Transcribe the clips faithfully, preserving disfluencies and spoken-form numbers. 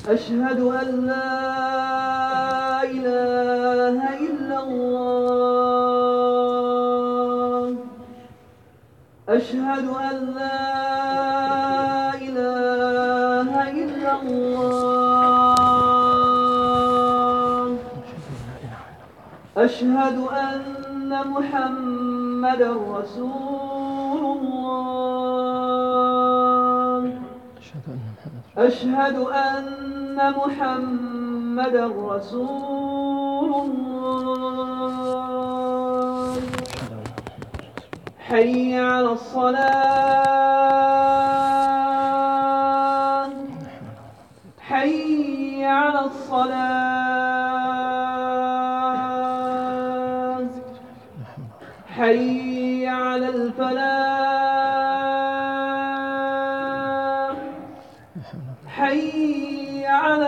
أشهد أن لا إله إلا الله أشهد أن لا إله إلا الله أشهد أن محمدا رسول الله أشهد أن محمدا رسول الله حي على الصلاة حي على الصلاة حي على الفلاح حي على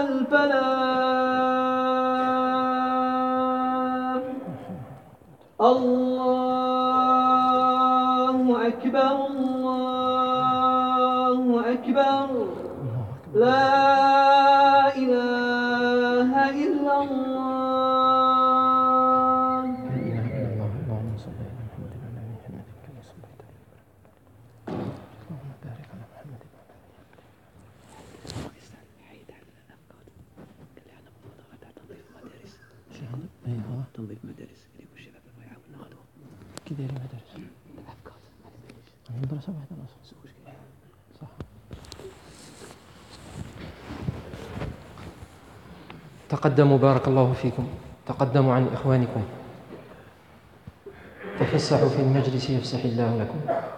الفلاح الله أكبر الله أكبر لا إله إلا الله اللهم صل على محمد وعلى آل محمد كما صليت اللهم بارك على محمد وعلى آل محمد. تنظيف مدارس يقول الشباب ما يعاوننا غدوة كي دايرين مدارس أفكار المدرسة واحدة أصلا صح. تقدموا بارك الله فيكم، تقدموا عن إخوانكم، تفسحوا في المجلس يفسح الله لكم.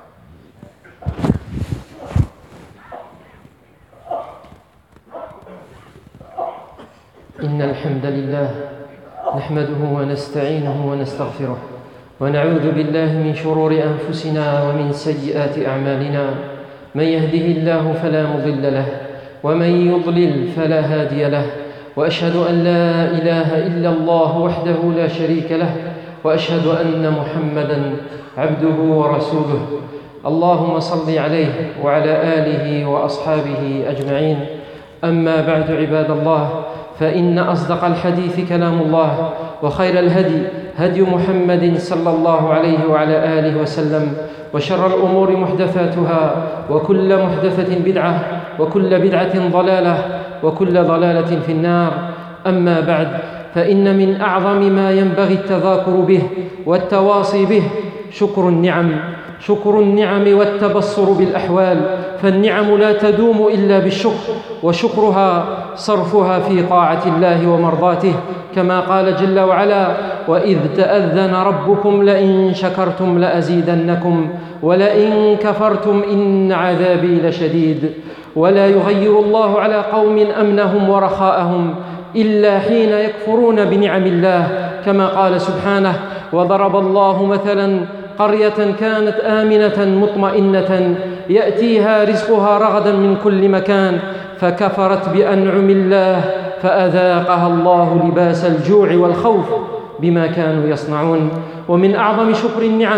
إن الحمد لله نحمده ونستعينه ونستغفره ونعوذ بالله من شرور أنفسنا ومن سيئات أعمالنا. من يهده الله فلا مضل له ومن يضلل فلا هادي له، وأشهد أن لا إله إلا الله وحده لا شريك له، وأشهد أن محمدًا عبده ورسوله. اللهم صل عليه وعلى آله وأصحابه أجمعين. أما بعد عباد الله، فإن أصدق الحديث كلام الله، وخير الهدي هدي محمد صلى الله عليه وعلى آله وسلم، وشر الأمور محدثاتها، وكل محدثة بدعة، وكل بدعة ضلالة، وكل ضلالة في النار. أما بعد، فإن من أعظم ما ينبغي التذاكر به والتواصي به شكر النعم شكر النعم والتبصر بالأحوال، فالنعم لا تدوم إلا بالشكر، وشكرها صرفها في طاعة الله ومرضاته، كما قال جل وعلا: وإذ تأذن ربكم لئن شكرتم لأزيدنكم ولئن كفرتم إن عذابي لشديد. ولا يغير الله على قوم أمنهم ورخاءهم إلا حين يكفرون بنعم الله، كما قال سبحانه: وضرب الله مثلا قرية كانت آمنة مطمئنة يأتيها رزقها رغدا من كل مكان فكفرت بأنعم الله فأذاقها الله لباس الجوع والخوف بما كانوا يصنعون. ومن أعظم شكر النعم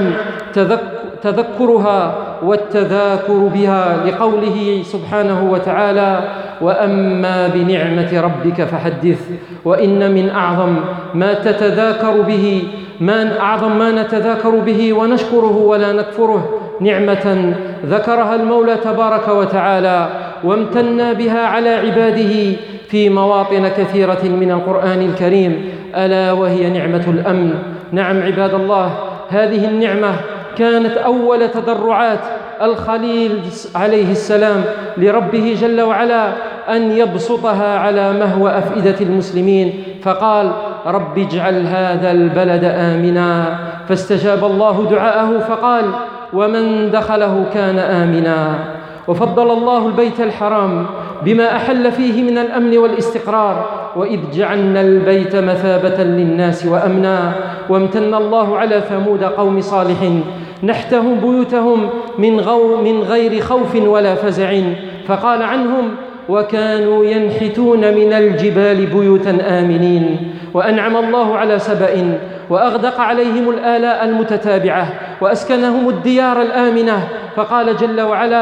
تذكرها والتذاكر بها، لقوله سبحانه وتعالى: وأما بنعمة ربك فحدث. وإن من أعظم ما تتذاكر به ما أعظم ما نتذاكر به ونشكره ولا نكفره نعمة ذكرها المولى تبارك وتعالى وامتنى بها على عباده في مواطن كثيرة من القرآن الكريم، ألا وهي نعمة الأمن. نعم عباد الله، هذه النعمة كانت أول تضرعات الخليل عليه السلام لربه جل وعلا أن يبسطها على مهو أفئدة المسلمين، فقال: رب اجعل هذا البلد آمنا، فاستجاب الله دعاءه فقال: ومن دخله كان آمنا. وفضل الله البيت الحرام بما أحل فيه من الأمن والاستقرار: وإذ جعلنا البيت مثابة للناس وأمنا. وامتن الله على ثمود قوم صالح نحتهم بيوتهم من, غو من غير خوف ولا فزع، فقال عنهم: وكانوا ينحتون من الجبال بيوتا آمنين. وأنعم الله على سبأ وأغدق عليهم الآلاء المتتابعة وأسكنهم الديار الآمنة، فقال جل وعلا: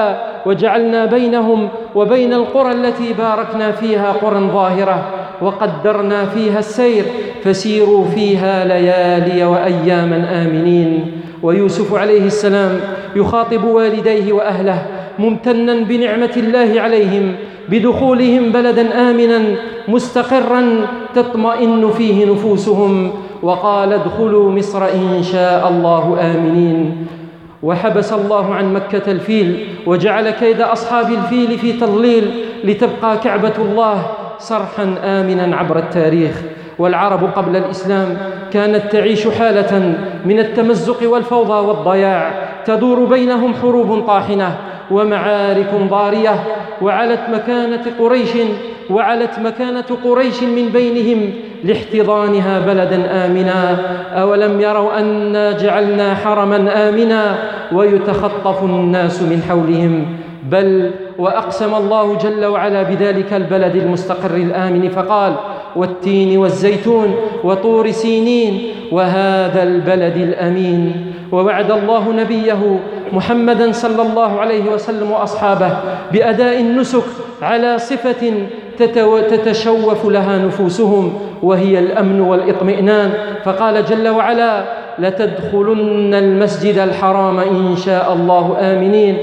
وجعلنا بينهم وبين القرى التي باركنا فيها قرى ظاهرة وقدرنا فيها السير فسيروا فيها ليالي وأياما آمنين. ويوسف عليه السلام يخاطب والديه وأهله ممتنا بنعمة الله عليهم بدخولهم بلدا آمنا مستقرا تطمئن فيه نفوسهم، وقال ادخلوا مصر إن شاء الله آمنين. وحبس الله عن مكة الفيل وجعل كيد أصحاب الفيل في تضليل لتبقى كعبة الله صرحا آمنا عبر التاريخ. والعرب قبل الإسلام كانت تعيش حالة من التمزق والفوضى والضياع، تدور بينهم حروب طاحنة ومعارك ضارية، وعلت مكانة قريش وعلت مكانة قريش من بينهم لاحتضانها بلدا آمنا. أولم يروا أنا جعلنا حرما آمنا ويتخطف الناس من حولهم؟ بل وأقسم الله جل وعلا بذلك البلد المستقر الآمن فقال والتين والزيتون وطور سينين وهذا البلد الأمين. ووعد الله نبيه محمدا صلى الله عليه وسلم وأصحابه بأداء النسك على صفة تتشوف لها نفوسهم وهي الأمن والإطمئنان، فقال جل وعلا لتدخلن المسجد الحرام إن شاء الله آمنين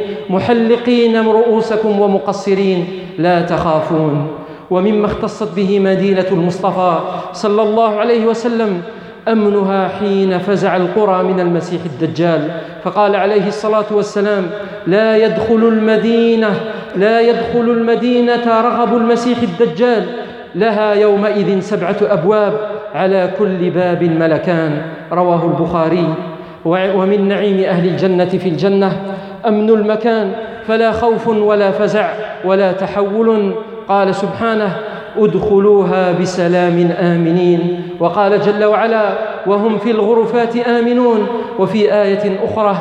محلقين رؤوسكم ومقصرين لا تخافون. ومما اختصت به مدينة المصطفى صلى الله عليه وسلم أمنها حين فزع القرى من المسيح الدجال، فقال عليه الصلاة والسلام لا يدخل المدينة لا يدخل المدينة رغب المسيح الدجال لها يومئذ سبعة أبواب على كل باب ملكان. رواه البخاري. ومن نعيم أهل الجنة في الجنة أمن المكان فلا خوف ولا فزع ولا تحول. قال سبحانه ادخلوها بسلام آمنين. وقال جل وعلا وهم في الغرفات آمنون. وفي آية أخرى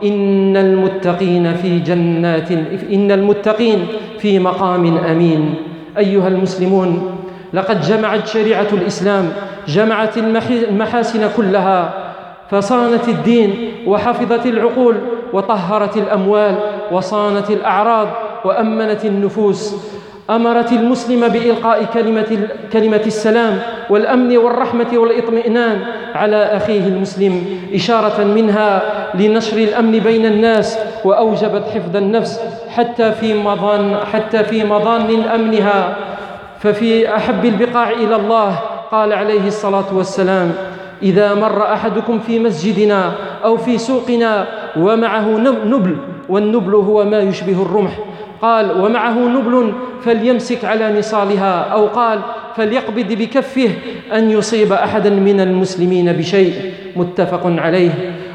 إن المتقين في جنات إن المتقين في مقام أمين. أيها المسلمون، لقد جمعت شريعة الإسلام جمعت المحاسن كلها، فصانت الدين وحفظت العقول وطهرت الأموال وصانت الأعراض وأمنت النفوس. أمرت المسلم بإلقاء كلمة, كلمة السلام والأمن والرحمة والإطمئنان على أخيه المسلم، إشارة منها لنشر الأمن بين الناس، وأوجبت حفظ النفس حتى في مظان حتى في مظان أمنها. ففي أحب البقاع إلى الله قال عليه الصلاة والسلام إذا مر أحدكم في مسجدنا أو في سوقنا ومعه نبل، والنبل هو ما يشبه الرمح، قال ومعه نبل فليمسك على نصالها، أو قال فليقبض بكفه أن يصيب أحدا من المسلمين بشيء، متفق عليه.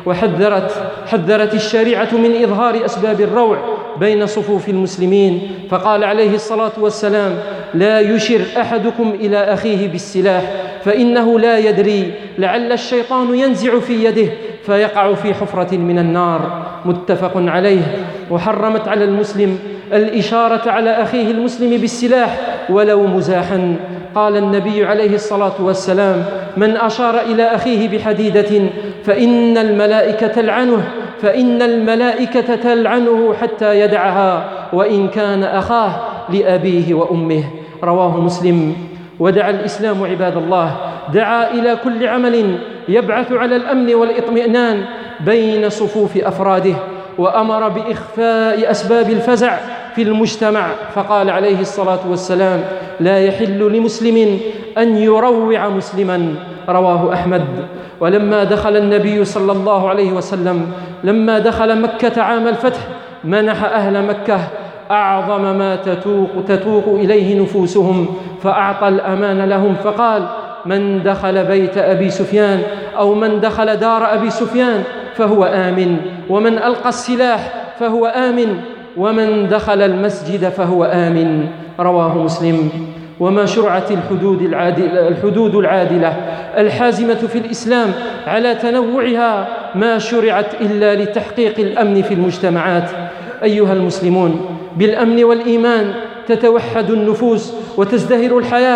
وحذرت حذرت الشريعة من إظهار أسباب الروع بين صفوف المسلمين، فقال عليه الصلاة والسلام لا يشر أحدكم إلى أخيه بالسلاح فإنه لا يدري لعل الشيطان ينزع في يده فيقع في حفرة من النار، متفق عليه. وحرمت على المسلم الإشارة على أخيه المسلم بالسلاح ولو مزاحا. قال النبي عليه الصلاة والسلام من أشار إلى أخيه بحديدة فإن الملائكة تلعنه فإن الملائكة تلعنه حتى يدعها وإن كان أخاه لأبيه وأمه. رواه مسلم. ودعا الإسلام عباد الله دعا إلى كل عمل يبعث على الأمن والإطمئنان بين صفوف أفراده، وأمر بإخفاء أسباب الفزع في المجتمع، فقال عليه الصلاة والسلام لا يحل لمسلم أن يروع مسلما. رواه أحمد. ولما دخل النبي صلى الله عليه وسلم لما دخل مكة عام الفتح منح أهل مكة أعظم ما تتوق, تتوق إليه نفوسهم، فأعطى الأمان لهم، فقال من دخل بيت أبي سفيان أو من دخل دار أبي سفيان فهو آمن، ومن ألقى السلاح فهو آمن، ومن دخل المسجد فهو آمن. رواه مسلم. وما شرعت الحدود العادلة, الحدود العادلة الحازمة في الإسلام على تنوعها ما شرعت إلا لتحقيق الأمن في المجتمعات. أيها المسلمون، بالأمن والإيمان تتوحد النفوس وتزدهر الحياة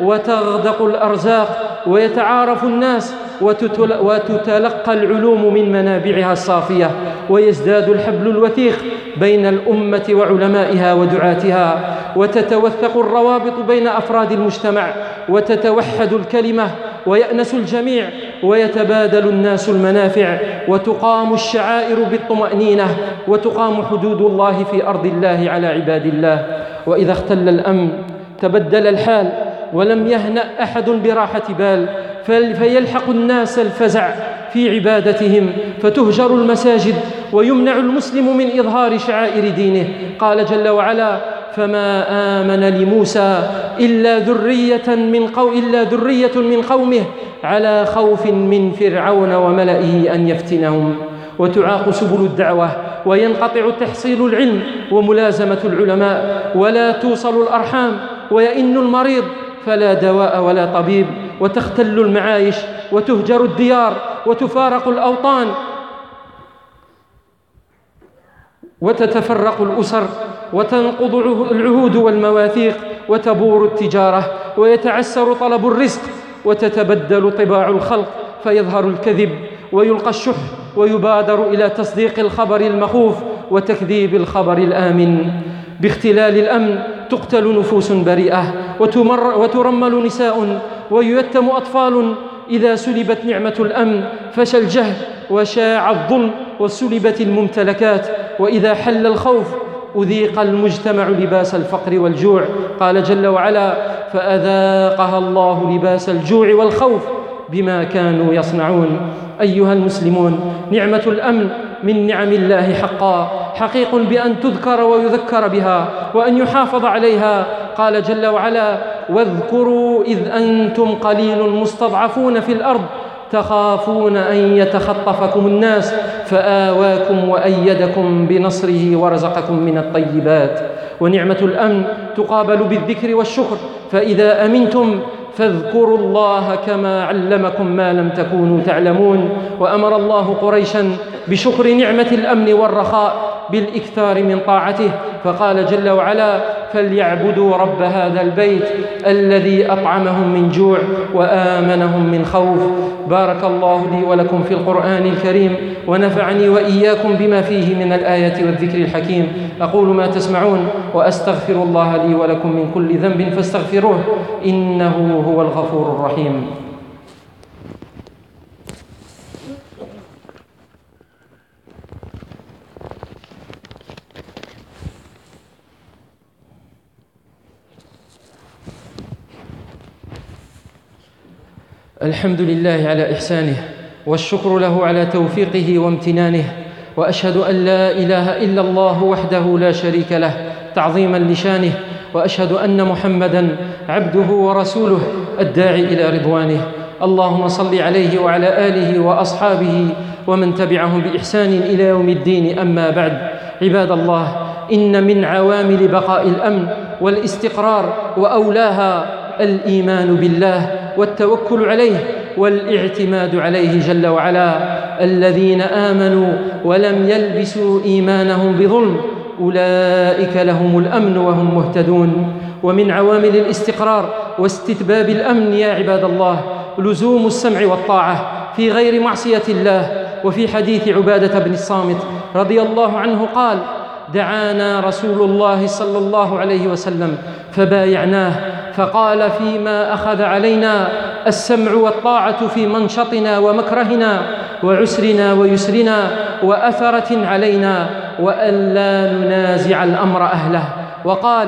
وتغدق الأرزاق ويتعارف الناس وتتلقى العلوم من منابعها الصافية ويزداد الحبل الوثيق بين الأمة وعلمائها ودعاتها، وتتوثق الروابط بين أفراد المجتمع، وتتوحد الكلمة، ويأنس الجميع، ويتبادل الناس المنافع، وتقام الشعائر بالطمأنينة، وتقام حدود الله في أرض الله على عباد الله. وإذا اختل الأمن تبدل الحال، ولم يهنأ أحد براحة بال، فيلحق الناس الفزع في عبادتهم، فتهجر المساجد، ويمنع المسلم من إظهار شعائر دينه. قال جل وعلا: فما آمن لموسى إلا ذرية من قوم إلا ذرية من قومه على خوف من فرعون وملئه أن يفتنهم. وتعاق سبل الدعوة، وينقطع تحصيل العلم وملازمة العلماء، ولا توصل الأرحام، ويئن المريض فلا دواء ولا طبيب، وتختل المعايش، وتهجر الديار، وتفارق الأوطان، وتتفرق الأسر، وتنقض العهود والمواثيق، وتبور التجارة، ويتعسر طلب الرزق، وتتبدل طباع الخلق، فيظهر الكذب، ويلقى الشح، ويبادر إلى تصديق الخبر المخوف وتكذيب الخبر الآمن. باختلال الأمن تقتل نفوس بريئة، وتمر وترمل نساء، وييتم أطفال. إذا سلبت نعمة الأمن فشى الجهل، وشاع الظلم، وسلبت الممتلكات. وإذا حل الخوف أذيق المجتمع لباس الفقر والجوع. قال جل وعلا: فأذاقها الله لباس الجوع والخوف بما كانوا يصنعون. أيها المسلمون، نعمة الأمن من نعم الله حقا، حقيق بأن تذكر ويذكر بها، وأن يحافظ عليها. قال جل وعلا: واذكروا إذ أنتم قليل مستضعفون في الأرض تخافون أن يتخطفكم الناس فآواكم وأيدكم بنصره ورزقكم من الطيبات. ونعمة الأمن تقابل بالذكر والشكر، فإذا أمنتم فاذكروا الله كما علمكم ما لم تكونوا تعلمون. وأمر الله قريشا بشكر نعمة الأمن والرخاء بالإكثار من طاعته، فقال جل وعلا: فليعبدوا رب هذا البيت الذي أطعمهم من جوع وآمنهم من خوف. بارك الله لي ولكم في القرآن الكريم، ونفعني وإياكم بما فيه من الآيات والذكر الحكيم. أقول ما تسمعون، وأستغفر الله لي ولكم من كل ذنب فاستغفروه إنه هو الغفور الرحيم. الحمد لله على إحسانه، والشكر له على توفيقه وامتنانه، وأشهد أن لا إله إلا الله وحده لا شريك له تعظيما لشانه، وأشهد أن محمدًا عبده ورسوله الداعي إلى رضوانه. اللهم صل عليه وعلى آله وأصحابه ومن تبعهم بإحسان إلى يوم الدين. أما بعد، عباد الله، إن من عوامل بقاء الأمن والاستقرار وأولاها الإيمان بالله والتوكل عليه والاعتماد عليه جل وعلا. الذين آمنوا ولم يلبسوا إيمانهم بظلم أولئك لهم الأمن وهم مهتدون. ومن عوامل الاستقرار واستتباب الأمن يا عباد الله لزوم السمع والطاعة في غير معصية الله. وفي حديث عبادة بن الصامت رضي الله عنه قال: دعانا رسول الله صلى الله عليه وسلم فبايعناه، فقال: فيما أخذ علينا السمع والطاعة في منشطنا ومكرهنا وعسرنا ويسرنا وأثرة علينا، وأن لا ننازع الأمر أهله. وقال: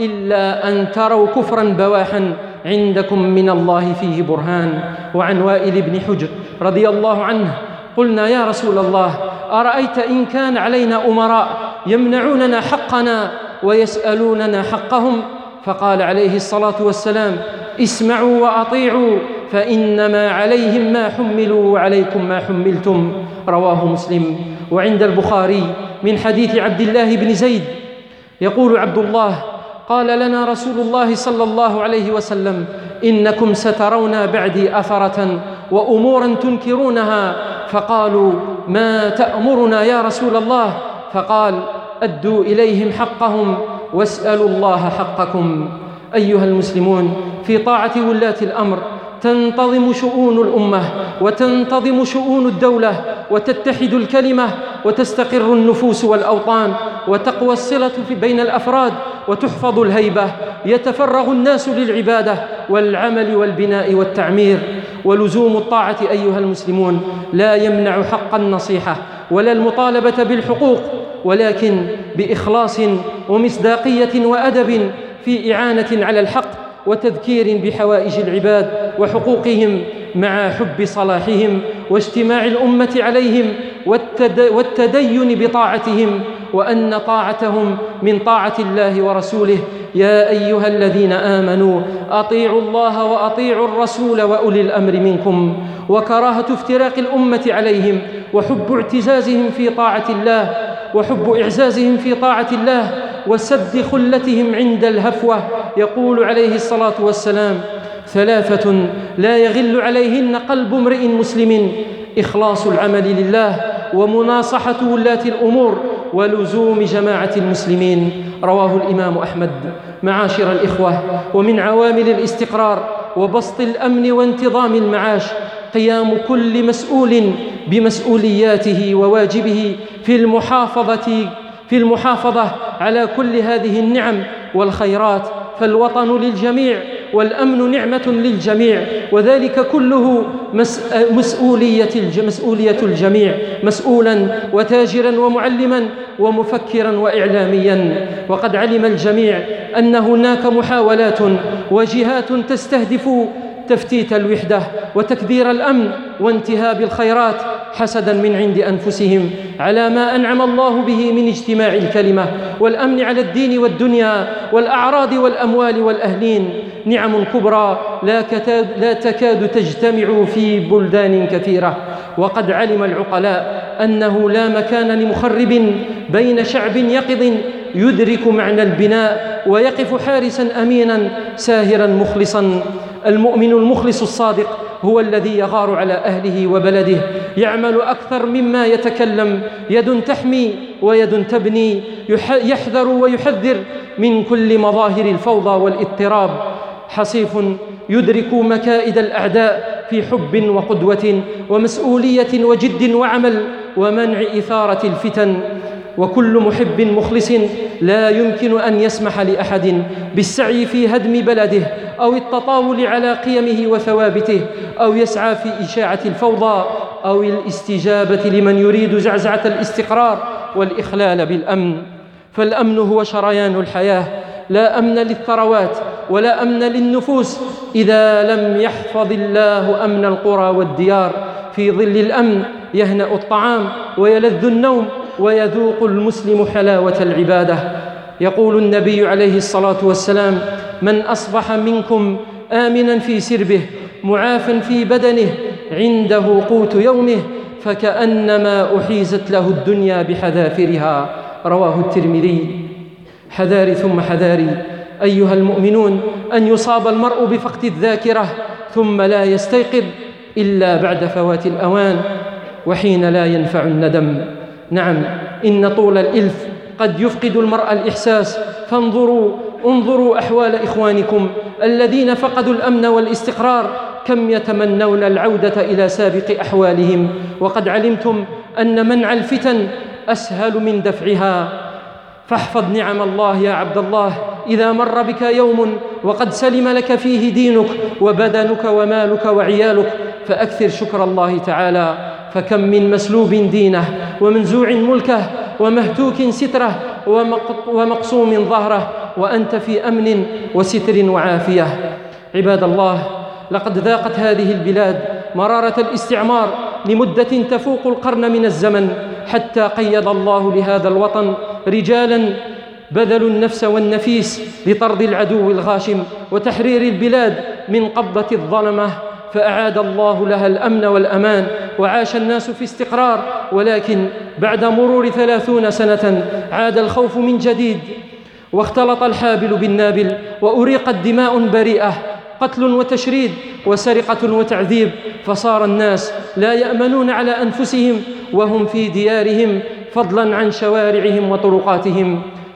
إلا أن تروا كفرا بواحا عندكم من الله فيه برهان. وعن وائل بن حجر رضي الله عنه قلنا: يا رسول الله، أرأيت إن كان علينا أمراء يمنعوننا حقنا ويسألوننا حقهم؟ فقال عليه الصلاة والسلام: اسمعوا وأطيعوا، فإنما عليهم ما حملوا وعليكم ما حملتم. رواه مسلم. وعند البخاري من حديث عبد الله بن زيد يقول عبد الله: قال لنا رسول الله صلى الله عليه وسلم: إنكم سترون بعدي أثرة وأمورا تنكرونها. فقالوا: ما تأمرنا يا رسول الله؟ فقال: أدوا إليهم حقهم واسألوا الله حقكم. أيها المسلمون، في طاعة ولاة الأمر تنتظم شؤون الأمة وتنتظم شؤون الدولة وتتحد الكلمة وتستقر النفوس والأوطان وتقوى الصلة بين الأفراد وتحفظ الهيبة. يتفرغ الناس للعبادة والعمل والبناء والتعمير. ولزوم الطاعة أيها المسلمون لا يمنع حق النصيحة ولا المطالبة بالحقوق، ولكن بإخلاص ومصداقية وأدب في إعانة على الحق وتذكير بحوائج العباد وحقوقهم مع حب صلاحهم واجتماع الأمة عليهم والتدين بطاعتهم، وأن طاعتهم من طاعة الله ورسوله. يا أيها الذين آمنوا أطيعوا الله وأطيعوا الرسول وأولي الأمر منكم. وكراهة افتراق الأمة عليهم وحب اعتزازهم في طاعة الله وحب إعزازهم في طاعة الله وسد خلتهم عند الهفوة. يقول عليه الصلاة والسلام: ثلاثة لا يغل عليهن قلب امرئ مسلم: إخلاص العمل لله، ومناصحة ولاة الأمور، ولزوم جماعة المسلمين. رواه الإمام أحمد. معاشر الإخوة، ومن عوامل الاستقرار وبسط الأمن وانتظام المعاش قيام كل مسؤول بمسؤولياته وواجبه في المحافظة في المحافظة على كل هذه النعم والخيرات، فالوطن للجميع والأمن نعمة للجميع، وذلك كله مسؤولية مسؤولية الجميع، مسؤولا وتاجرا ومعلما ومفكرا وإعلاميا. وقد علم الجميع أن هناك محاولات وجهات تستهدف تفتيت الوحدة وتكدير الأمن وانتهاب الخيرات حسدا من عند أنفسهم على ما أنعم الله به من اجتماع الكلمة والأمن على الدين والدنيا والأعراض والأموال والأهلين. نعم كبرى لا, لا تكاد تجتمع في بلدان كثيرة. وقد علم العقلاء أنه لا مكان لمخرب بين شعب يقظ يدرك معنى البناء ويقف حارسا أمينا ساهرا مخلصا. المؤمن المخلص الصادق هو الذي يغار على أهله وبلده، يعمل أكثر مما يتكلم، يد تحمي ويد تبني، يحذر ويحذر من كل مظاهر الفوضى والاضطراب، حصيف يدرك مكائد الأعداء في حب وقدوة ومسؤولية وجد وعمل ومنع إثارة الفتن. وكل محب مخلص لا يمكن أن يسمح لأحد بالسعي في هدم بلده أو التطاول على قيمه وثوابته أو يسعى في إشاعة الفوضى أو الاستجابة لمن يريد زعزعة الاستقرار والإخلال بالأمن. فالأمن هو شريان الحياة، لا أمن للثروات ولا أمن للنفوس إذا لم يحفظ الله أمن القرى والديار. في ظل الأمن يهنأ الطعام ويلذ النوم ويذوق المسلم حلاوة العبادة. يقول النبي عليه الصلاة والسلام: من أصبح منكم آمنا في سربه معافا في بدنه عنده قوت يومه فكأنما أحيزت له الدنيا بحذافرها. رواه الترمذي. حذاري ثم حذاري أيها المؤمنون أن يصاب المرء بفقد الذاكرة ثم لا يستيقظ إلا بعد فوات الأوان وحين لا ينفع الندم. نعم، إن طول الإلف قد يفقد المرء الإحساس، فانظروا انظروا أحوال إخوانكم الذين فقدوا الأمن والاستقرار، كم يتمنون العودة إلى سابق أحوالهم، وقد علمتم أن منع الفتن أسهل من دفعها. فاحفظ نعم الله يا عبد الله إذا مر بك يوم وقد سلم لك فيه دينك وبدنك ومالك وعيالك، فأكثر شكر الله تعالى. فكم من مسلوب دينه ومنزوع ملكه ومهتوك ستره ومقصوم ظهره وأنت في أمن وستر وعافية. عباد الله، لقد ذاقت هذه البلاد مرارة الاستعمار لمدة تفوق القرن من الزمن، حتى قيض الله لهذا الوطن رجالا بذلوا النفس والنفيس لطرد العدو الغاشم وتحرير البلاد من قبضة الظلمة، فأعاد الله لها الأمن والأمان وعاش الناس في استقرار. ولكن بعد مرور ثلاثون سنة عاد الخوف من جديد، واختلط الحابل بالنابل، وأريقت دماء بريئة، قتل وتشريد وسرقة وتعذيب، فصار الناس لا يأمنون على أنفسهم وهم في ديارهم، فضلا عن شوارعهم وطرقاتهم.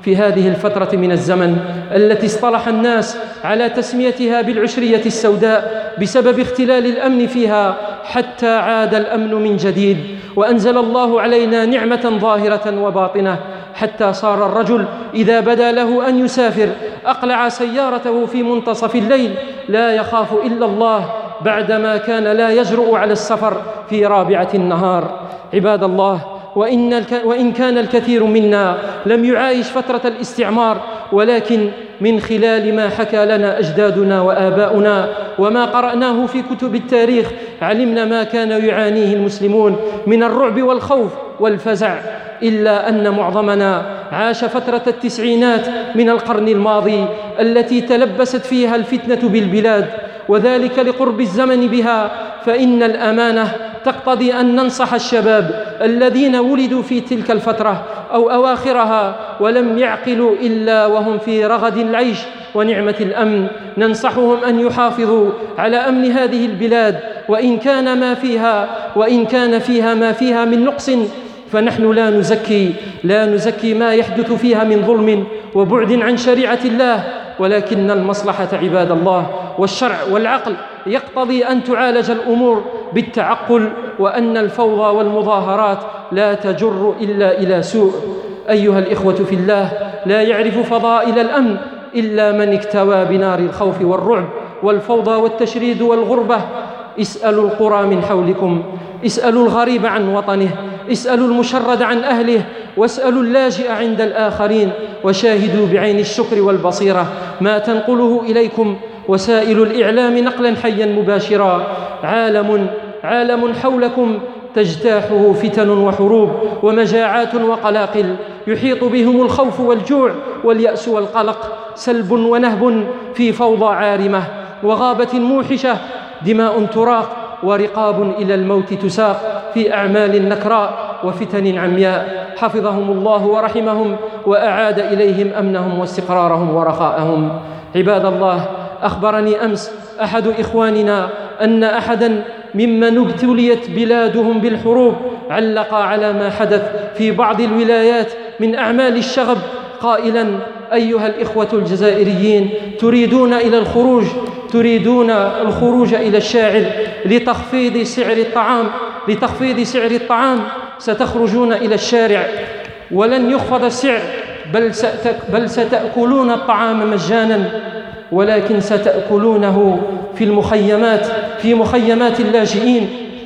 في هذه الفترة من الزمن التي اصطلح الناس على تسميتها بالعشرية السوداء بسبب اختلال الأمن فيها، حتى عاد الأمن من جديد، وأنزل الله علينا نعمة ظاهرة وباطنة، حتى صار الرجل إذا بدا له أن يسافر أقلع سيارته في منتصف الليل لا يخاف إلا الله، بعدما كان لا يجرؤ على السفر في رابعة النهار. عباد الله، وإن, وإن كان الكثير منا لم يعايش فترة الاستعمار، ولكن من خلال ما حكى لنا أجدادنا وآباؤنا وما قرأناه في كتب التاريخ علمنا ما كان يعانيه المسلمون من الرعب والخوف والفزع، إلا أن معظمنا عاش فترة التسعينات من القرن الماضي التي تلبست فيها الفتنة بالبلاد، وذلك لقرب الزمن بها. فإن الأمانة تقتضي أن ننصح الشباب الذين ولدوا في تلك الفترة أو أواخرها ولم يعقلوا إلا وهم في رغد العيش ونعمة الأمن، ننصحهم أن يحافظوا على أمن هذه البلاد، وإن كان ما فيها وإن كان فيها ما فيها من نقص، فنحن لا نزكي لا نزكي ما يحدث فيها من ظلم وبعد عن شريعة الله، ولكن المصلحة عباد الله والشرع والعقل يقتضي أن تعالج الأمور بالتعقل، وأن الفوضى والمظاهرات لا تجر إلا إلى سوء. أيها الإخوة في الله، لا يعرف فضائل الأمن إلا من اكتوى بنار الخوف والرعب والفوضى والتشريد والغربة. اسألوا القرى من حولكم، اسألوا الغريب عن وطنه، اسألوا المشرد عن أهله، واسألوا اللاجئ عند الآخرين، وشاهدوا بعين الشكر والبصيرة ما تنقله إليكم وسائل الإعلام نقلا حيا مباشرا. عالم عالم حولكم تجتاحه فتن وحروب ومجاعات وقلاقل، يحيط بهم الخوف والجوع واليأس والقلق، سلب ونهب في فوضى عارمة وغابة موحشة، دماء تراق ورقاب إلى الموت تساق في أعمال نكراء وفتن عمياء. حفظهم الله ورحمهم وأعاد إليهم أمنهم واستقرارهم ورخاءهم. عباد الله، أخبرني أمس أحد إخواننا أن أحدا ممن ابتليت بلادهم بالحروب علق على ما حدث في بعض الولايات من أعمال الشغب قائلا: أيها الإخوة الجزائريين، تريدون إلى الخروج تريدون الخروج إلى الشاعر لتخفيض سعر الطعام لتخفيض سعر الطعام ستخرجون إلى الشارع ولن يخفض السعر، بل بل ستأكلون الطعام مجانا، ولكن ستأكلونه في المخيمات في مخيمات اللاجئين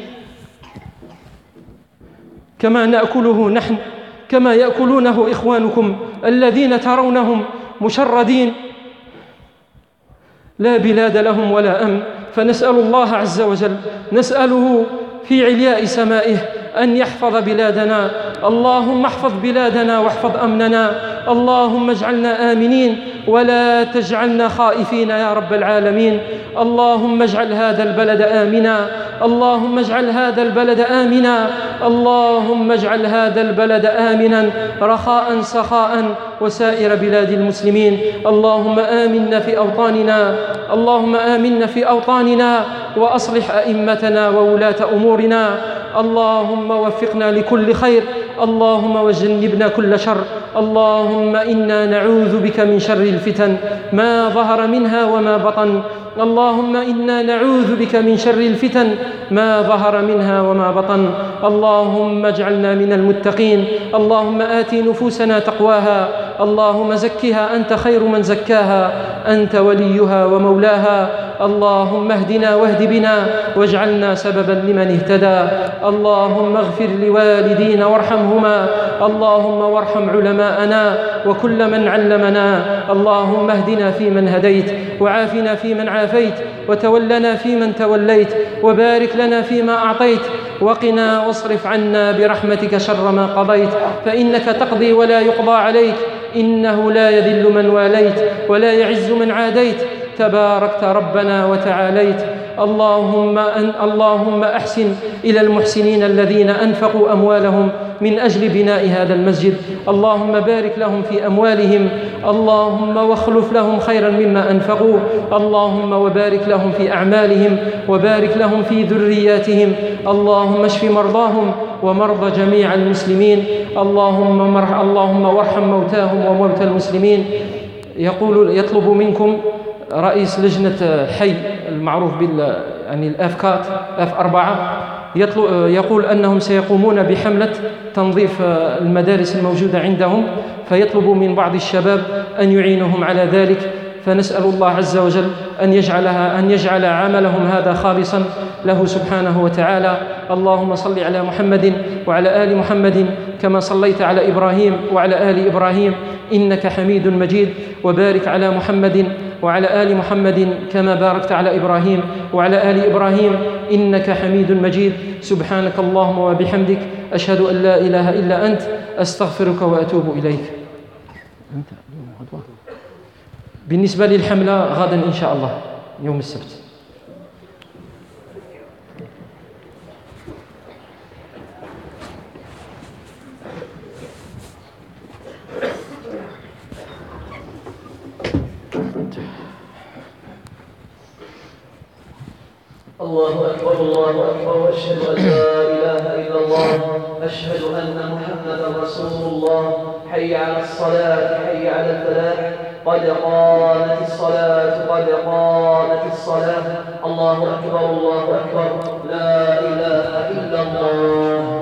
كما نأكله نحن، كما يأكلونه إخوانكم الذين ترونهم مشردين لا بلاد لهم ولا أمن. فنسأل الله عز وجل نسأله في علياء سمائه أن يحفظ بلادنا. اللهم احفظ بلادنا واحفظ أمننا، اللهم اجعلنا آمنين ولا تجعلنا خائفين يا رب العالمين. اللهم اجعل هذا البلد آمنا اللهم اجعل هذا البلد آمنا اللهم اجعل هذا البلد آمنا رخاء سخاء وسائر بلاد المسلمين. اللهم آمنا في أوطاننا اللهم آمنا في أوطاننا وأصلح أئمتنا وولاة أمورنا. اللهم وفقنا لكل خير، اللهم وجنبنا كل شر. اللهم إنا نعوذ بك من شر الفتن ما ظهر منها وما بطن. اللهم إنا نعوذ بك من شر الفتن ما ظهر منها وما بطن. اللهم اجعلنا من المتقين. اللهم آت نفوسنا تقواها، اللهم زكها أنت خير من زكاها، أنت وليها ومولاها. اللهم اهدنا واهد بنا واجعلنا سببا لمن اهتدى. اللهم اغفر لوالدينا وارحمهما، اللهم وارحم علماءنا وكل من علمنا. اللهم اهدنا فيمن هديت وعافنا فيمن عافيت وتولنا فيمن توليت وبارك لنا فيما أعطيت وقنا واصرف عنا برحمتك شر ما قضيت، فإنك تقضي ولا يقضى عليك، إنه لا يذل من واليت ولا يعز من عاديت، تباركت ربنا وتعاليت. اللهم, أن اللهم أحسن إلى المحسنين الذين أنفقوا أموالهم من أجل بناء هذا المسجد. اللهم بارك لهم في أموالهم، اللهم واخلف لهم خيرا مما أنفقوا، اللهم وبارك لهم في أعمالهم وبارك لهم في ذرياتهم. اللهم اشف مرضاهم ومرضى جميع المسلمين. اللهم مر... اللهم وارحم موتاهم وموتى المسلمين. يقول يطلب منكم رئيس لجنة حي المعروف بال يعني الأف كات أف أربعة، يقول أنهم سيقومون بحملة تنظيف المدارس الموجودة عندهم، فيطلب من بعض الشباب أن يعينهم على ذلك. فنسأل الله عز وجل أن يجعلها أن يجعل عملهم هذا خالصا له سبحانه وتعالى. اللهم صل على محمد وعلى آل محمد كما صليت على إبراهيم وعلى آل إبراهيم إنك حميد مجيد، وبارك على محمد وعلى آل محمد كما باركت على إبراهيم وعلى آل إبراهيم إنك حميد مجيد. سبحانك اللهم وبحمدك، أشهد أن لا إله إلا أنت، أستغفرك وأتوب إليك. بالنسبة للحملة غدا إن شاء الله يوم السبت. الله أكبر الله أكبر، أشهد أن لا إله إلا الله، أشهد أن محمدا رسول الله. حي على الصلاة، حي على الفلاح، قد قامت الصلاة، قد قامت الصلاة. الله أكبر الله أكبر، لا إله إلا الله.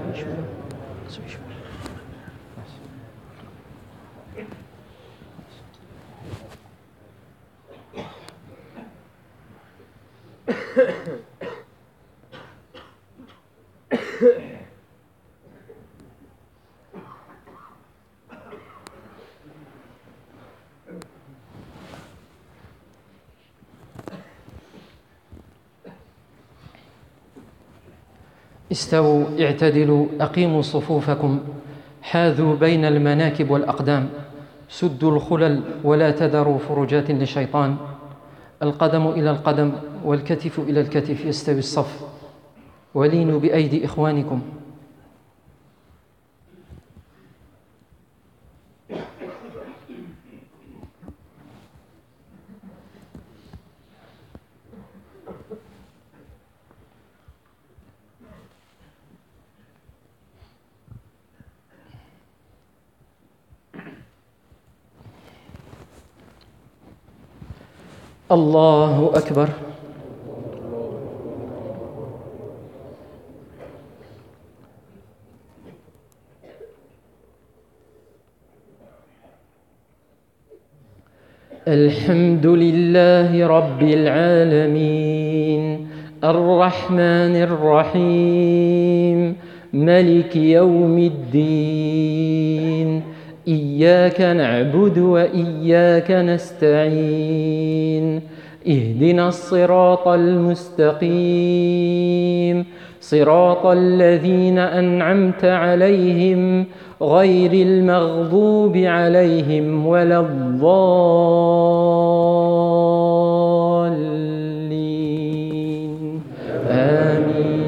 استووا اعتدلوا أقيموا صفوفكم، حاذوا بين المناكب والأقدام، سدوا الخلل ولا تذروا فرجات للشيطان. القدم إلى القدم والكتف إلى الكتف يستوي الصف، ولينوا بأيدي إخوانكم. الله أكبر. الحمد لله رب العالمين، الرحمن الرحيم، ملك يوم الدين. إياك نعبد وإياك نستعين، اهدنا الصراط المستقيم، صراط الذين أنعمت عليهم غير المغضوب عليهم ولا الضالين. آمين.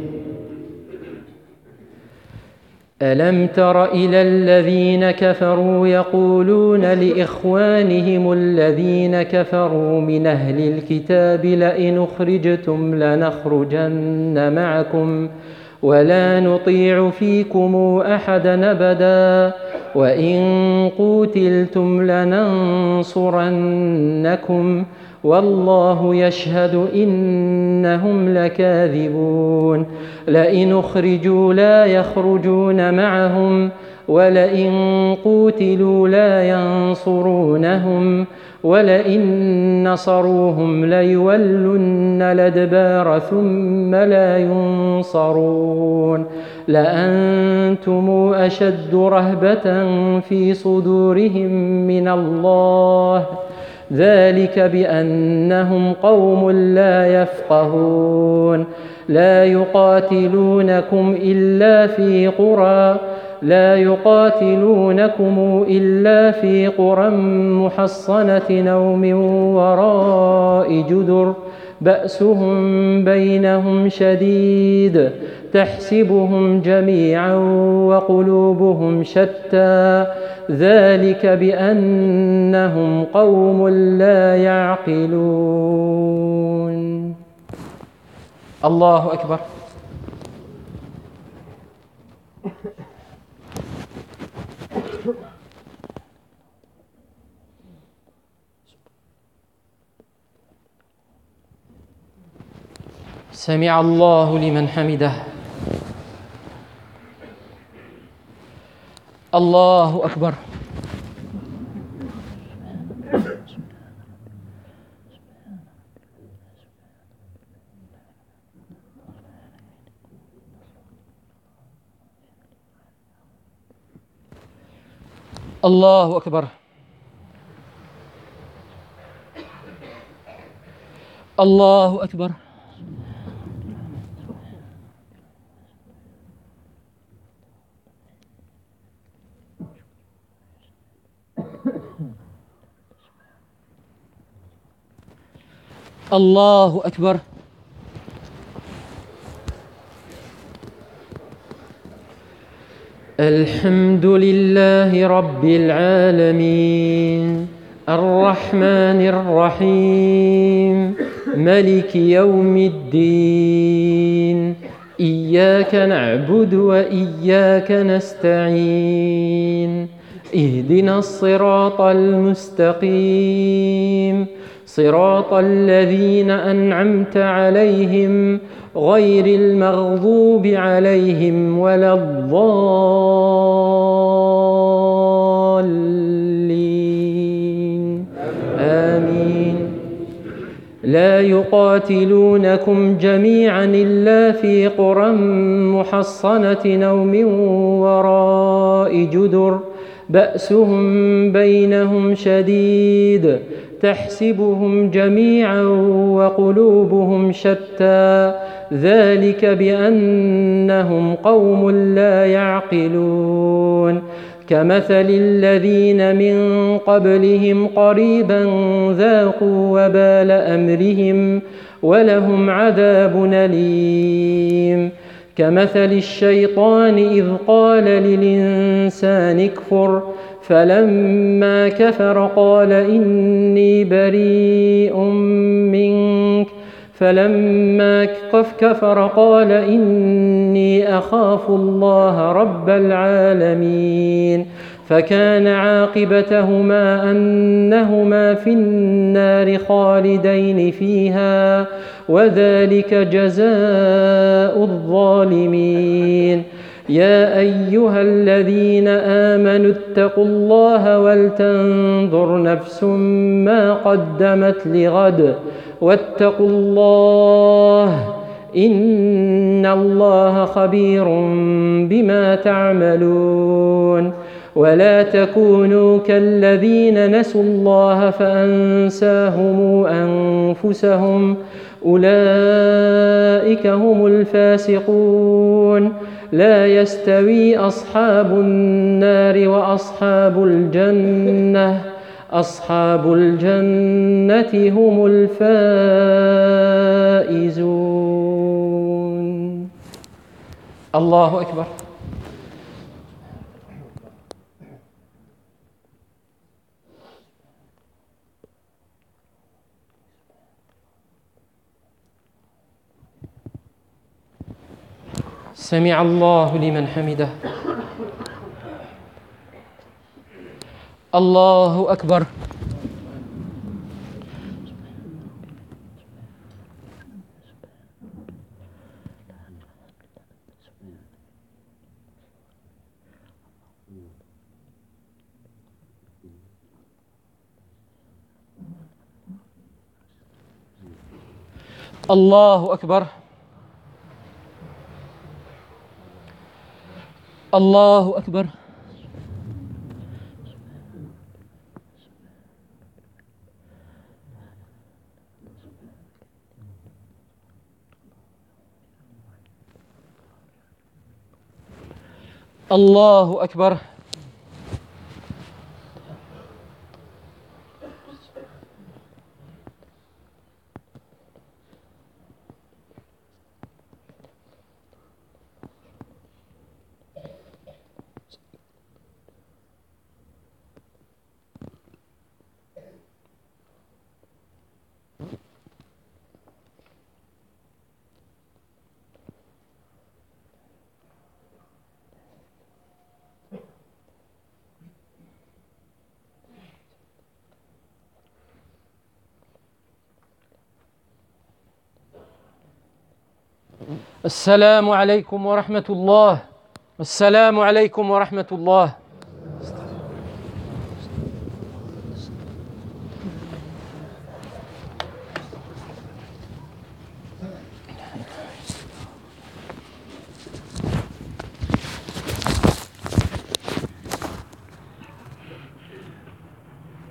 ألم تر إلى الذين كفروا يقولون لإخوانهم الذين كفروا من أهل الكتاب لئن أخرجتم لنخرجن معكم ولا نطيع فيكم أحدا أبدا وإن قوتلتم لننصرنكم والله يشهد إنهم لكاذبون. لئن أخرجوا لا يخرجون معهم ولئن قوتلوا لا ينصرونهم ولئن نصروهم ليولن الأدبار ثم لا ينصرون. لأنتم أشد رهبة في صدورهم من الله، ذلك بأنهم قوم لا يفقهون. لا يقاتلونكم إلا في قرى لا يقاتلونكم إلا في قرى محصنة أو من وراء جدر بأسهم بينهم شديد تحسبهم جميعا وقلوبهم شتى ذلك بأنهم قوم لا يعقلون. الله أكبر. سمع الله لمن حمده. الله أكبر. الله أكبر. الله أكبر. الله أكبر. الحمد لله رب العالمين الرحمن الرحيم ملك يوم الدين إياك نعبد وإياك نستعين اهدنا الصراط المستقيم صراط الذين أنعمت عليهم غير المغضوب عليهم ولا الضالين آمين. لا يقاتلونكم جميعا إلا في قرى محصنة أو من وراء جدر بأسهم بينهم شديد تحسبهم جميعا وقلوبهم شتى ذلك بأنهم قوم لا يعقلون. كمثل الذين من قبلهم قريبا ذاقوا وبال أمرهم ولهم عذاب أليم. كمثل الشيطان إذ قال للإنسان اكفر فلما كفر قال إني بريء منك فلما كفر قال إني أخاف الله رب العالمين. فكان عاقبتهما أنهما في النار خالدين فيها وذلك جزاء الظالمين. يا أيها الذين آمنوا اتقوا الله ولتنظر نفس ما قدمت لغد واتقوا الله إن الله خبير بما تعملون. ولا تكونوا كالذين نسوا الله فأنساهم أنفسهم أولئك هم الفاسقون. لا يستوي أصحاب النار وأصحاب الجنة أصحاب الجنة هم الفائزون. الله أكبر. سمع الله لمن حمده. الله أكبر. الله أكبر. الله أكبر. الله أكبر. السلام عليكم ورحمة الله. السلام عليكم ورحمة الله.